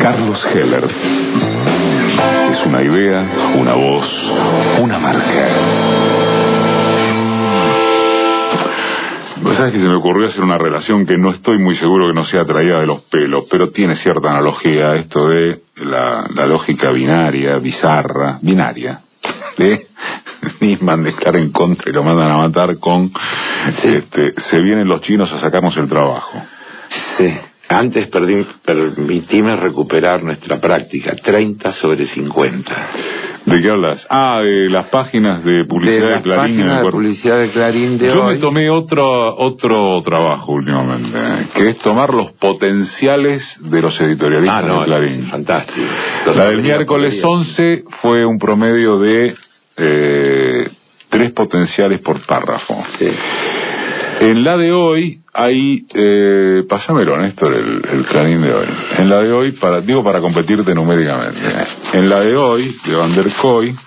Carlos Heller. Es una idea, una voz, una marca. ¿Sabes que se me ocurrió hacer una relación que no estoy muy seguro que no sea traída de los pelos, pero tiene cierta analogía a esto de la lógica binaria, bizarra, binaria, de Nisman de estar en contra y lo mandan a matar con se vienen los chinos a sacarnos el trabajo? Sí. Antes permitime recuperar nuestra práctica, 30 sobre 50. ¿De qué hablas? De las páginas de publicidad de Clarín. De publicidad de Clarín de Yo hoy. me tomé otro trabajo últimamente, que es tomar los potenciales de los editorialistas de Clarín. Es fantástico. La del miércoles 11 fue un promedio de 3 potenciales por párrafo. Sí. En la de hoy hay, pásamelo, Néstor, el Clarín de hoy. En la de hoy, para competirte numéricamente. En la de hoy, de Van der Kooi,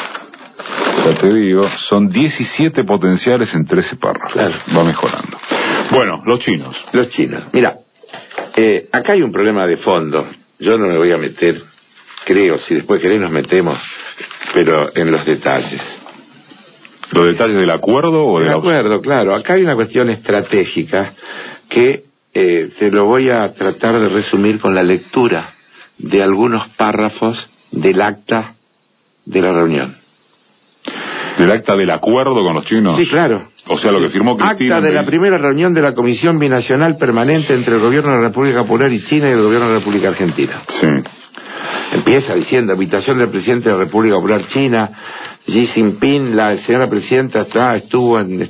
ya te digo, son 17 potenciales en 13 párrafos. Claro. Va mejorando. Bueno, los chinos. Los chinos. Mira, acá hay un problema de fondo. Yo no me voy a meter, creo, si después querés nos metemos, pero en los detalles. ¿Los detalles del acuerdo o del acuerdo? Claro, acá hay una cuestión estratégica que te lo voy a tratar de resumir con la lectura de algunos párrafos del acta de la reunión. ¿Del acta del acuerdo con los chinos? Sí, claro. O sea, lo que firmó Cristina. Acta de la primera reunión de la Comisión Binacional Permanente entre el Gobierno de la República Popular y China y el Gobierno de la República Argentina. Sí. Empieza diciendo, invitación del presidente de la República Popular China, Xi Jinping, la señora presidenta estuvo en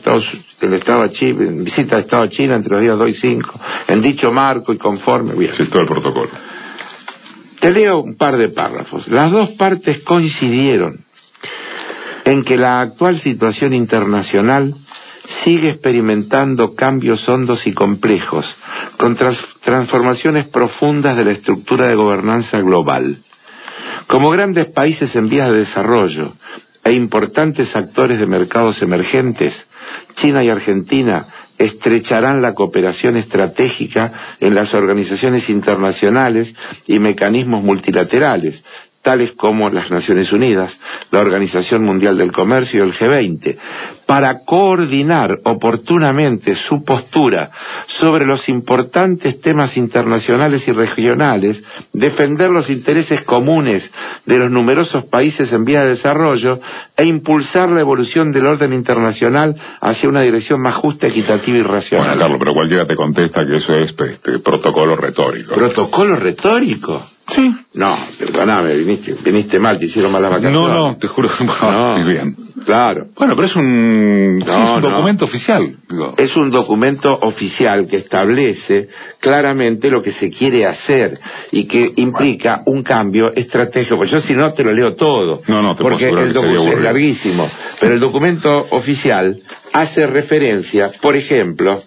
visita de Estado a China entre los días 2 y 5, en dicho marco y conforme. Bien. Sí, todo el protocolo. Te leo un par de párrafos. Las dos partes coincidieron en que la actual situación internacional sigue experimentando cambios hondos y complejos, con transformaciones profundas de la estructura de gobernanza global. Como grandes países en vías de desarrollo e importantes actores de mercados emergentes, China y Argentina estrecharán la cooperación estratégica en las organizaciones internacionales y mecanismos multilaterales, tales como las Naciones Unidas, la Organización Mundial del Comercio y el G20, para coordinar oportunamente su postura sobre los importantes temas internacionales y regionales, defender los intereses comunes de los numerosos países en vía de desarrollo e impulsar la evolución del orden internacional hacia una dirección más justa, equitativa y racional. Bueno, Carlos, pero cualquiera te contesta que eso es protocolo retórico. ¿Protocolo retórico? Sí. No, perdóname, viniste mal, te hicieron malas vacaciones. No, te juro que estoy bien. Claro. Bueno, pero es un documento oficial. Digo. Es un documento oficial que establece claramente lo que se quiere hacer y que implica un cambio estratégico. Pues yo si no te lo leo todo. No, te porque el documento es larguísimo. Pero el documento oficial hace referencia, por ejemplo,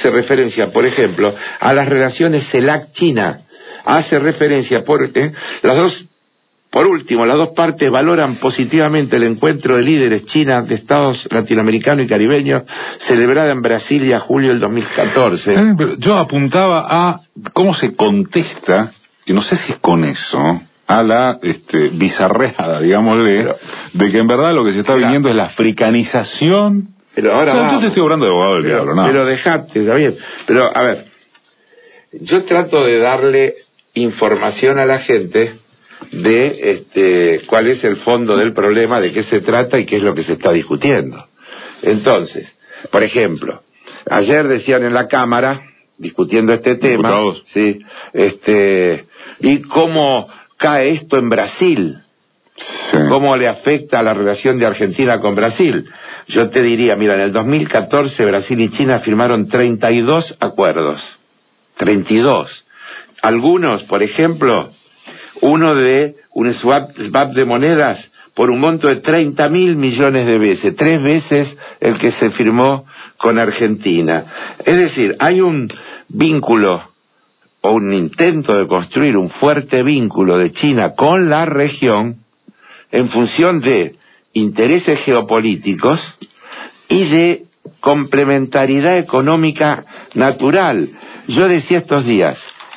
a las relaciones CELAC-China. Hace referencia las dos partes valoran positivamente el encuentro de líderes China de estados latinoamericanos y caribeños celebrado en Brasilia julio del 2014. Pero yo apuntaba a cómo se contesta, que no sé si es con eso, a la bizarreada, digámosle, de que en verdad lo que se está viniendo es la africanización. Pero ahora yo te estoy hablando de abogado del diablo, nada. Pero dejate, está bien. Pero a ver, yo trato de darle información a la gente de cuál es el fondo del problema, de qué se trata y qué es lo que se está discutiendo. Entonces, por ejemplo, ayer decían en la Cámara, discutiendo este tema, diputados. Sí, y cómo cae esto en Brasil. Sí. ¿Cómo le afecta a la relación de Argentina con Brasil? Yo te diría, mira, en el 2014 Brasil y China firmaron 32 acuerdos. 32. Algunos, por ejemplo, uno de un swap de monedas por un monto de 30.000 millones de veces, 3 veces el que se firmó con Argentina. Es decir, hay un vínculo o un intento de construir un fuerte vínculo de China con la región en función de intereses geopolíticos y de complementariedad económica natural. Yo decía estos días,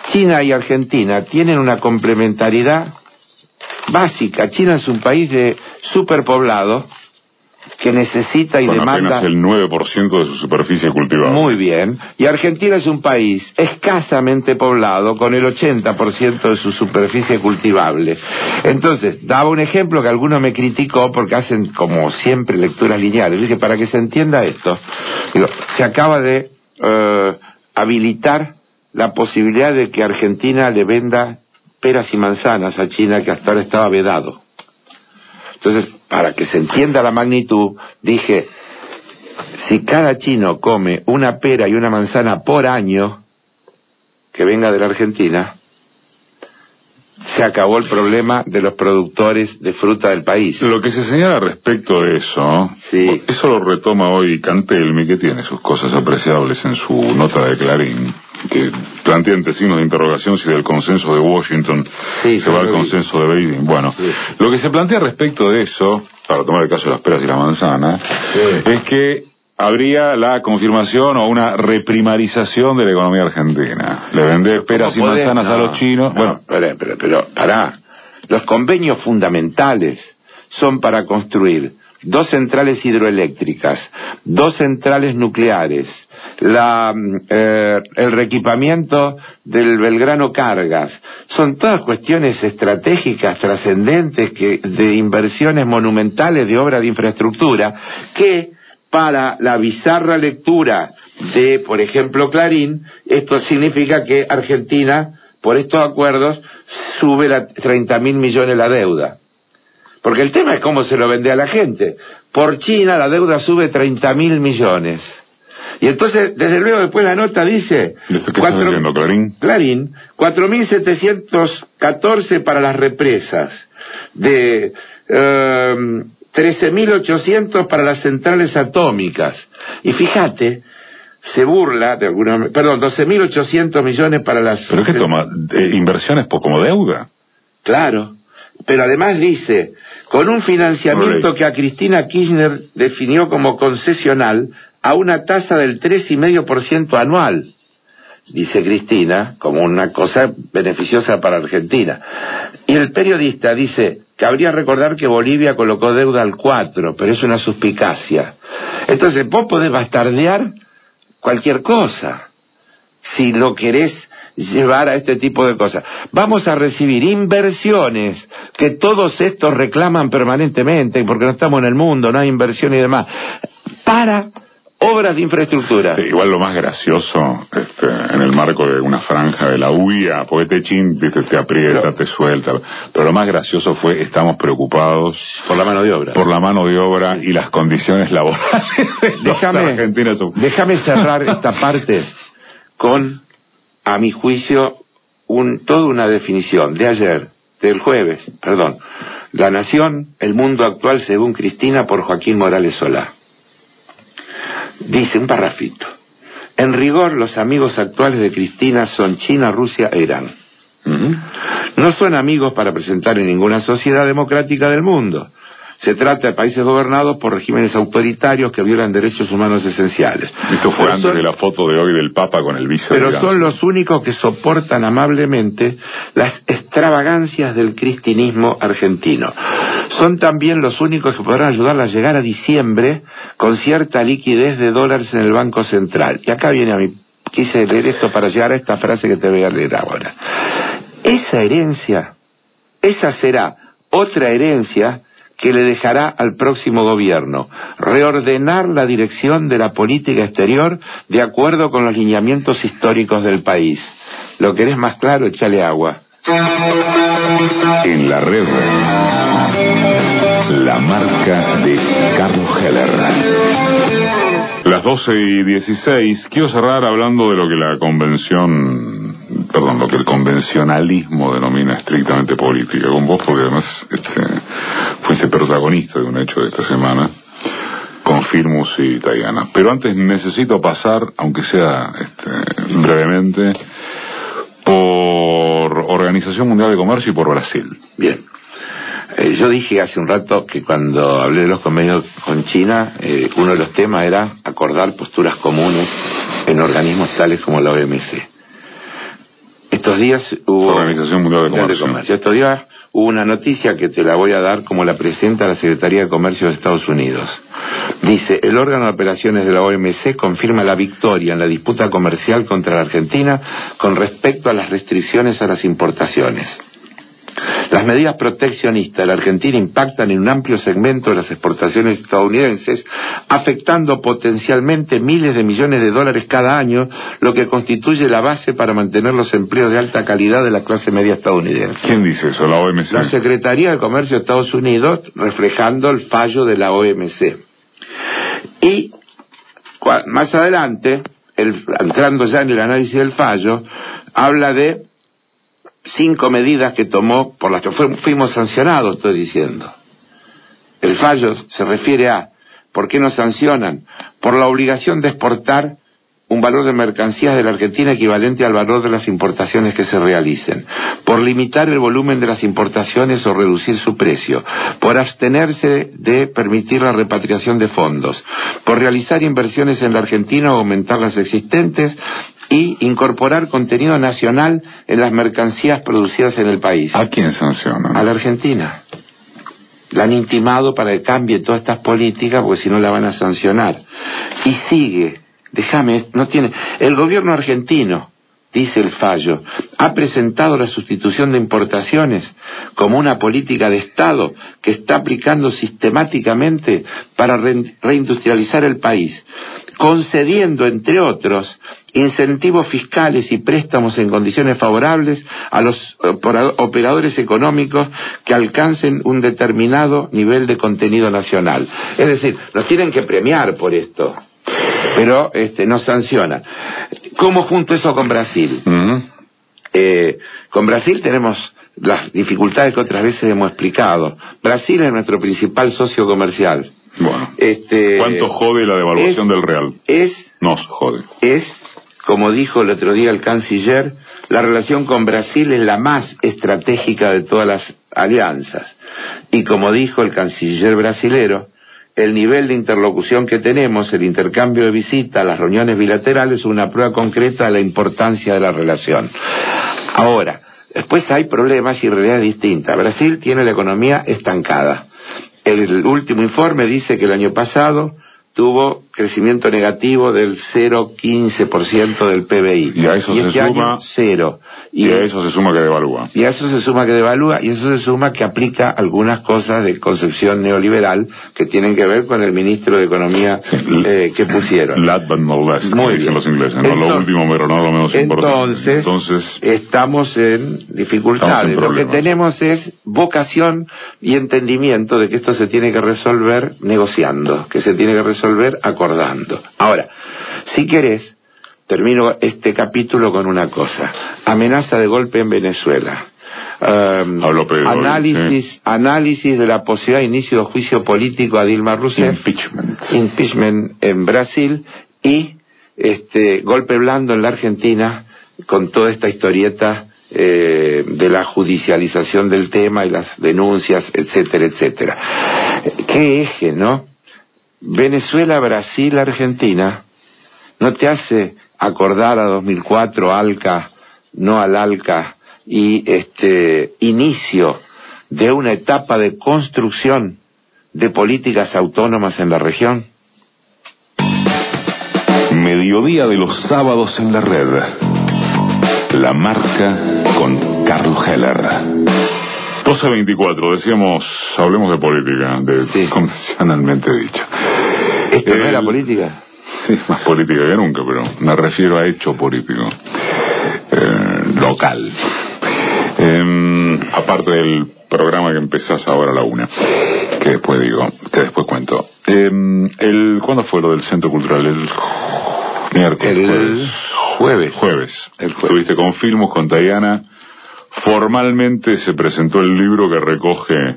China y Argentina tienen una complementariedad básica. China es un país de superpoblado que necesita y demanda apenas el 9% de su superficie cultivable. Muy bien. Y Argentina es un país escasamente poblado con el 80% de su superficie cultivable. Entonces, daba un ejemplo que alguno me criticó porque hacen como siempre lecturas lineales. Dije, para que se entienda esto, digo, se acaba de habilitar la posibilidad de que Argentina le venda peras y manzanas a China, que hasta ahora estaba vedado. Entonces, para que se entienda la magnitud, dije, si cada chino come una pera y una manzana por año que venga de la Argentina, se acabó el problema de los productores de fruta del país. Lo que se señala respecto de eso, sí, eso lo retoma hoy Cantelmi, que tiene sus cosas apreciables en su nota de Clarín, que plantea entre signos de interrogación si del consenso de Washington se va al consenso de Beijing. Bueno, lo que se plantea respecto de eso, para tomar el caso de las peras y la manzana, es que habría la confirmación o una reprimarización de la economía argentina. Le vende peras y manzanas a los chinos. Bueno, pero pará. Los convenios fundamentales son para construir 2 centrales hidroeléctricas, 2 centrales nucleares, el reequipamiento del Belgrano Cargas. Son todas cuestiones estratégicas, trascendentes, de inversiones monumentales de obra de infraestructura, que para la bizarra lectura de, por ejemplo, Clarín, esto significa que Argentina, por estos acuerdos, sube 30.000 millones la deuda. Porque el tema es cómo se lo vende a la gente. Por China la deuda sube 30.000 millones. Y entonces, desde luego, después la nota dice... ¿Qué está diciendo Clarín? Clarín, 4.714 para las represas, de 13.800 para las centrales atómicas. Y fíjate, se burla de alguna... Perdón, 12.800 millones para las... ¿Pero qué toma? ¿Inversiones como deuda? Claro, pero además dice, con un financiamiento que a Cristina Kirchner definió como concesional a una tasa del 3,5% anual, dice Cristina, como una cosa beneficiosa para Argentina. Y el periodista dice, cabría recordar que Bolivia colocó deuda al 4%, pero es una suspicacia. Entonces vos podés bastardear cualquier cosa, si lo querés llevar a este tipo de cosas. Vamos a recibir inversiones que todos estos reclaman permanentemente, porque no estamos en el mundo, no hay inversión y demás, para obras de infraestructura. Sí, igual lo más gracioso, en el marco de una franja de la UIA, porque te aprieta, te suelta, pero lo más gracioso fue, estamos preocupados por la mano de obra. Por la mano de obra y las condiciones laborales de los argentinos. Déjame cerrar esta parte con, a mi juicio, toda una definición del jueves, La Nación, el mundo actual según Cristina, por Joaquín Morales Solá. Dice un parrafito: en rigor, los amigos actuales de Cristina son China, Rusia e Irán. No son amigos para presentar en ninguna sociedad democrática del mundo. Se trata de países gobernados por regímenes autoritarios que violan derechos humanos esenciales. Esto fue antes de la foto de hoy del Papa con el vice. Pero son los únicos que soportan amablemente las extravagancias del cristinismo argentino. Son también los únicos que podrán ayudarla a llegar a diciembre con cierta liquidez de dólares en el Banco Central. Y acá viene quise leer esto para llegar a esta frase que te voy a leer ahora. Esa será otra herencia que le dejará al próximo gobierno: reordenar la dirección de la política exterior de acuerdo con los lineamientos históricos del país. ¿Lo querés más claro? Échale agua. En la red, la marca de Carlos Heller. Las 12:16. Quiero cerrar hablando de lo que lo que el convencionalismo denomina estrictamente política, con vos, porque además fuiste protagonista de un hecho de esta semana con Firmus y Tayana. Pero antes necesito pasar, aunque sea brevemente, por Organización Mundial de Comercio y por Brasil. Bien. Yo dije hace un rato que cuando hablé de los convenios con China, uno de los temas era acordar posturas comunes en organismos tales como la OMC. Esto Estos días hubo... Organización Mundial de Comercio. Estos días hubo una noticia que te la voy a dar como la presenta la Secretaría de Comercio de Estados Unidos. Dice, el órgano de operaciones de la OMC confirma la victoria en la disputa comercial contra la Argentina con respecto a las restricciones a las importaciones. Las medidas proteccionistas de la Argentina impactan en un amplio segmento de las exportaciones estadounidenses, afectando potencialmente miles de millones de dólares cada año, lo que constituye la base para mantener los empleos de alta calidad de la clase media estadounidense. ¿Quién dice eso? ¿La OMC? La Secretaría de Comercio de Estados Unidos, reflejando el fallo de la OMC. Y más adelante, entrando ya en el análisis del fallo, habla de 5 medidas que tomó por las que fuimos sancionados, estoy diciendo. El fallo se refiere a ¿por qué nos sancionan? Por la obligación de exportar un valor de mercancías de la Argentina equivalente al valor de las importaciones que se realicen, por limitar el volumen de las importaciones o reducir su precio, por abstenerse de permitir la repatriación de fondos, por realizar inversiones en la Argentina o aumentar las existentes, y incorporar contenido nacional en las mercancías producidas en el país. ¿A quién sancionan? A la Argentina. La han intimado para que cambie todas estas políticas, porque si no la van a sancionar. Y sigue, el gobierno argentino, dice el fallo, ha presentado la sustitución de importaciones como una política de Estado que está aplicando sistemáticamente para reindustrializar el país, concediendo, entre otros, incentivos fiscales y préstamos en condiciones favorables a los operadores económicos que alcancen un determinado nivel de contenido nacional. Es decir, nos tienen que premiar por esto, pero nos sancionan. ¿Cómo junto eso con Brasil? Con Brasil tenemos las dificultades que otras veces hemos explicado. Brasil es nuestro principal socio comercial. Bueno, ¿cuánto jode la devaluación del real? Nos jode. Como dijo el otro día el canciller, la relación con Brasil es la más estratégica de todas las alianzas. Y como dijo el canciller brasilero, el nivel de interlocución que tenemos, el intercambio de visitas, las reuniones bilaterales, es una prueba concreta de la importancia de la relación. Ahora, después hay problemas y realidades distintas. Brasil tiene la economía estancada. El último informe dice que el año pasado tuvo crecimiento negativo del 0,15% del PBI. Y a eso se suma... cero. Y a eso se suma que devalúa. Y a eso se suma que devalúa, y eso se suma que aplica algunas cosas de concepción neoliberal que tienen que ver con el ministro de Economía que pusieron. Last but not least, muy dicen bien. Los ingleses. Entonces, no lo último, pero no lo menos importante. Entonces estamos en dificultades. Lo que tenemos es vocación y entendimiento de que esto se tiene que resolver negociando, que se tiene que resolver acordando. Ahora, si querés, termino este capítulo con una cosa. Amenaza de golpe en Venezuela. Análisis de la posibilidad de inicio de juicio político a Dilma Rousseff. Impeachment en Brasil. Y golpe blando en la Argentina con toda esta historieta de la judicialización del tema y las denuncias, etcétera, etcétera. ¿Qué eje, no? Venezuela, Brasil, Argentina, ¿no te hace acordar a 2004, ALCA, no al ALCA, y inicio de una etapa de construcción de políticas autónomas en la región? Mediodía de los sábados en la red. La marca con Carlos Heller. 12:24, decíamos, hablemos de política, convencionalmente dicho. ¿Esto no era política? Sí, más política que nunca, pero me refiero a hecho político. Local. Aparte del programa que empezás ahora a la 1, que después cuento. ¿Cuándo fue lo del Centro Cultural? El miércoles. Jueves. Estuviste con Filmus, con Tayana. Formalmente se presentó el libro que recoge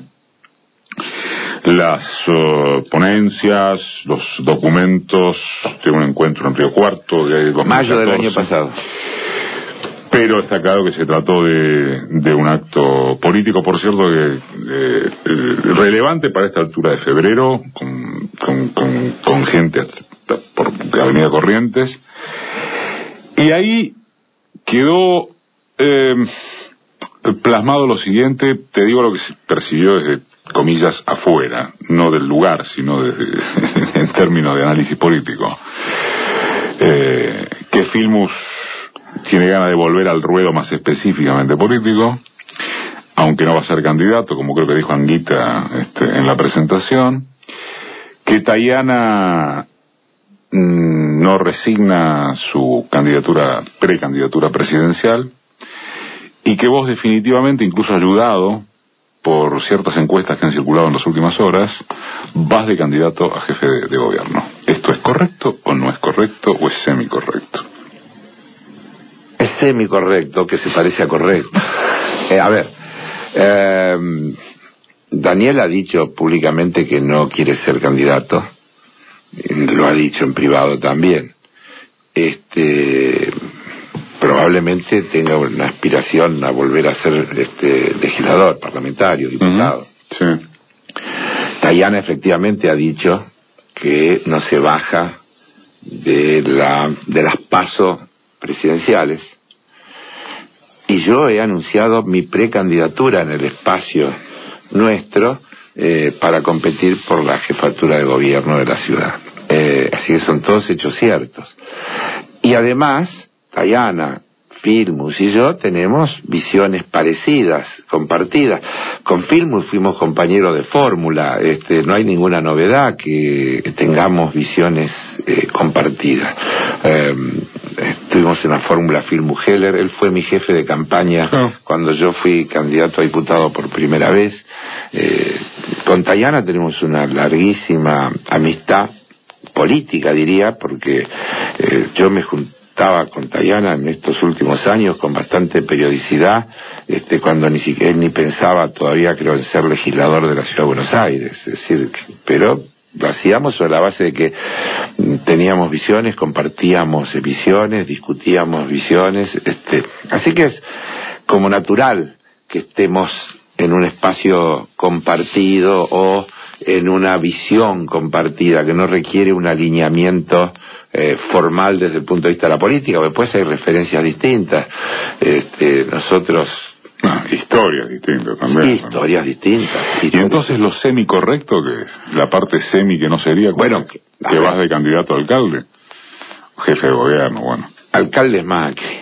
las ponencias, los documentos de un encuentro en Río Cuarto de 2014. Mayo del año pasado. Pero está claro que se trató de un acto político, por cierto, relevante para esta altura de febrero, con gente de Avenida Corrientes. Y ahí quedó Plasmado lo siguiente, te digo lo que se percibió desde, comillas, afuera, no del lugar, sino desde, en términos de análisis político. Que Filmus tiene ganas de volver al ruedo más específicamente político, aunque no va a ser candidato, como creo que dijo Anguita en la presentación, que Tayana no resigna su precandidatura presidencial, y que vos definitivamente, incluso ayudado por ciertas encuestas que han circulado en las últimas horas, vas de candidato a jefe de gobierno. ¿Esto es correcto o no es correcto o es semicorrecto? Es semicorrecto, que se parece a correcto. Daniel ha dicho públicamente que no quiere ser candidato, lo ha dicho en privado también. Probablemente tenga una aspiración a volver a ser legislador, parlamentario, diputado. Sí. Tayana efectivamente ha dicho que no se baja de las PASO presidenciales, y yo he anunciado mi precandidatura en el espacio nuestro para competir por la jefatura de gobierno de la ciudad. Así que son todos hechos ciertos. Y además, Tayana, Filmus y yo tenemos visiones parecidas, compartidas. Con Filmus fuimos compañeros de fórmula, no hay ninguna novedad que tengamos visiones compartidas. Estuvimos en la fórmula Filmus-Heller, él fue mi jefe de campaña cuando yo fui candidato a diputado por primera vez. Con Tayana tenemos una larguísima amistad política, diría, porque yo me estaba con Tayana en estos últimos años con bastante periodicidad, cuando él ni pensaba todavía, creo, en ser legislador de la Ciudad de Buenos Aires. Es decir, pero lo hacíamos sobre la base de que teníamos visiones, compartíamos visiones, discutíamos visiones, así que es como natural que estemos en un espacio compartido o en una visión compartida que no requiere un alineamiento formal desde el punto de vista de la política. Después hay referencias distintas. Nosotros... historias distintas también. Sí, historias distintas. Y entonces lo semicorrecto, que es la parte semi que no sería, bueno, que vas de candidato a alcalde, jefe de gobierno, bueno. Alcalde es Macri.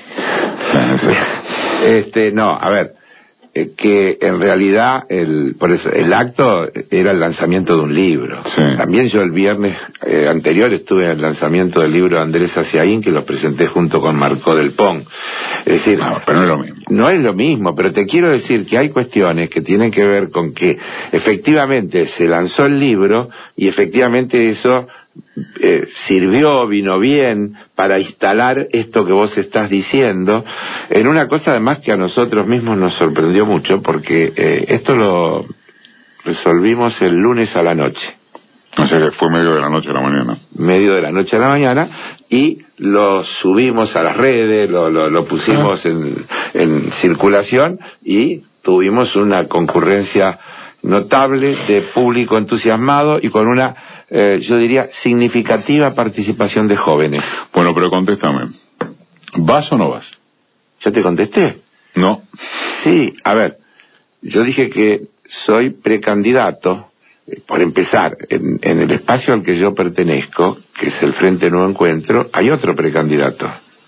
No, a ver, que en realidad por eso el acto era el lanzamiento de un libro. Sí. También yo el viernes anterior estuve en el lanzamiento del libro de Andrés Aciaín, que lo presenté junto con Marcó del Pon. Es decir, pero no es lo mismo. No es lo mismo, pero te quiero decir que hay cuestiones que tienen que ver con que efectivamente se lanzó el libro y efectivamente eso sirvió, vino bien para instalar esto que vos estás diciendo, en una cosa además que a nosotros mismos nos sorprendió mucho, porque esto lo resolvimos el lunes a la noche. O sea que fue medio de la noche a la mañana. Medio de la noche a la mañana, y lo subimos a las redes, lo pusimos en circulación, y tuvimos una concurrencia notable de público entusiasmado y con una, yo diría, significativa participación de jóvenes. Bueno, pero contéstame, ¿vas o no vas? ¿Ya te contesté? No. Sí, a ver, yo dije que soy precandidato. Por empezar, en el espacio al que yo pertenezco, que es el Frente Nuevo Encuentro, hay otro precandidato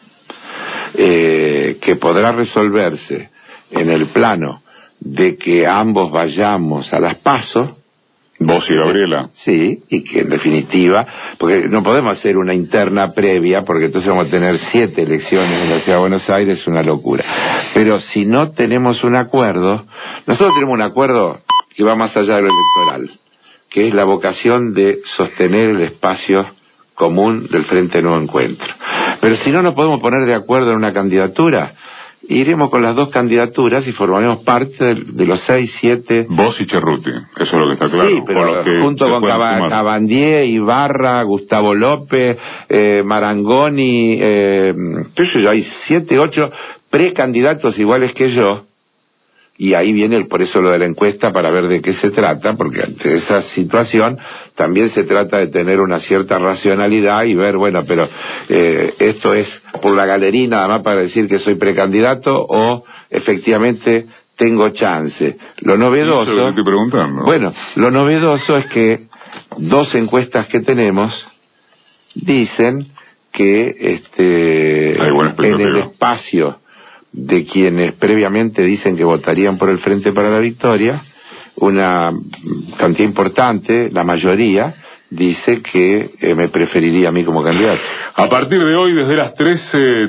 que podrá resolverse en el plano de que ambos vayamos a las PASO. ¿Vos y Gabriela? Sí, y que en definitiva, porque no podemos hacer una interna previa, porque entonces vamos a tener 7 elecciones en la Ciudad de Buenos Aires, es una locura. Pero si no tenemos un acuerdo, nosotros tenemos un acuerdo que va más allá de lo electoral, que es la vocación de sostener el espacio común del Frente Nuevo Encuentro. Pero si no nos podemos poner de acuerdo en una candidatura, iremos con las 2 candidaturas y formaremos parte de los 6, 7... Vos y Cerruti, eso es lo que está claro. Sí, pero junto con Cabandier, Ibarra, Gustavo López, Marangoni, hay 7, 8 precandidatos iguales que yo, y ahí viene por eso lo de la encuesta, para ver de qué se trata, porque ante esa situación también se trata de tener una cierta racionalidad y ver, bueno, pero esto es por la galería nada más para decir que soy precandidato o efectivamente tengo chance. Lo novedoso, eso que te estoy preguntando. Bueno, lo novedoso es que 2 encuestas que tenemos dicen que en el espacio de quienes previamente dicen que votarían por el Frente para la Victoria, una cantidad importante, la mayoría, dice que me preferiría a mí como candidato. A partir de hoy, desde las 13,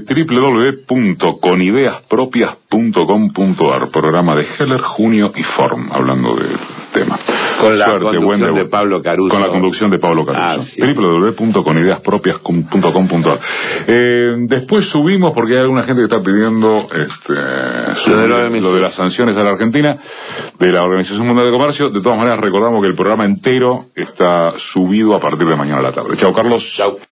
www.conideaspropias.com.ar, programa de Heller, Junio y Form, hablando del tema. Con la conducción de Pablo Caruso. Con la conducción de Pablo Caruso. www.conideaspropias.com.ar. Después subimos, porque hay alguna gente que está pidiendo lo de las sanciones a la Argentina, de la Organización Mundial de Comercio. De todas maneras, recordamos que el programa entero está subido a partir de mañana a la tarde. Chao, Carlos. Chao.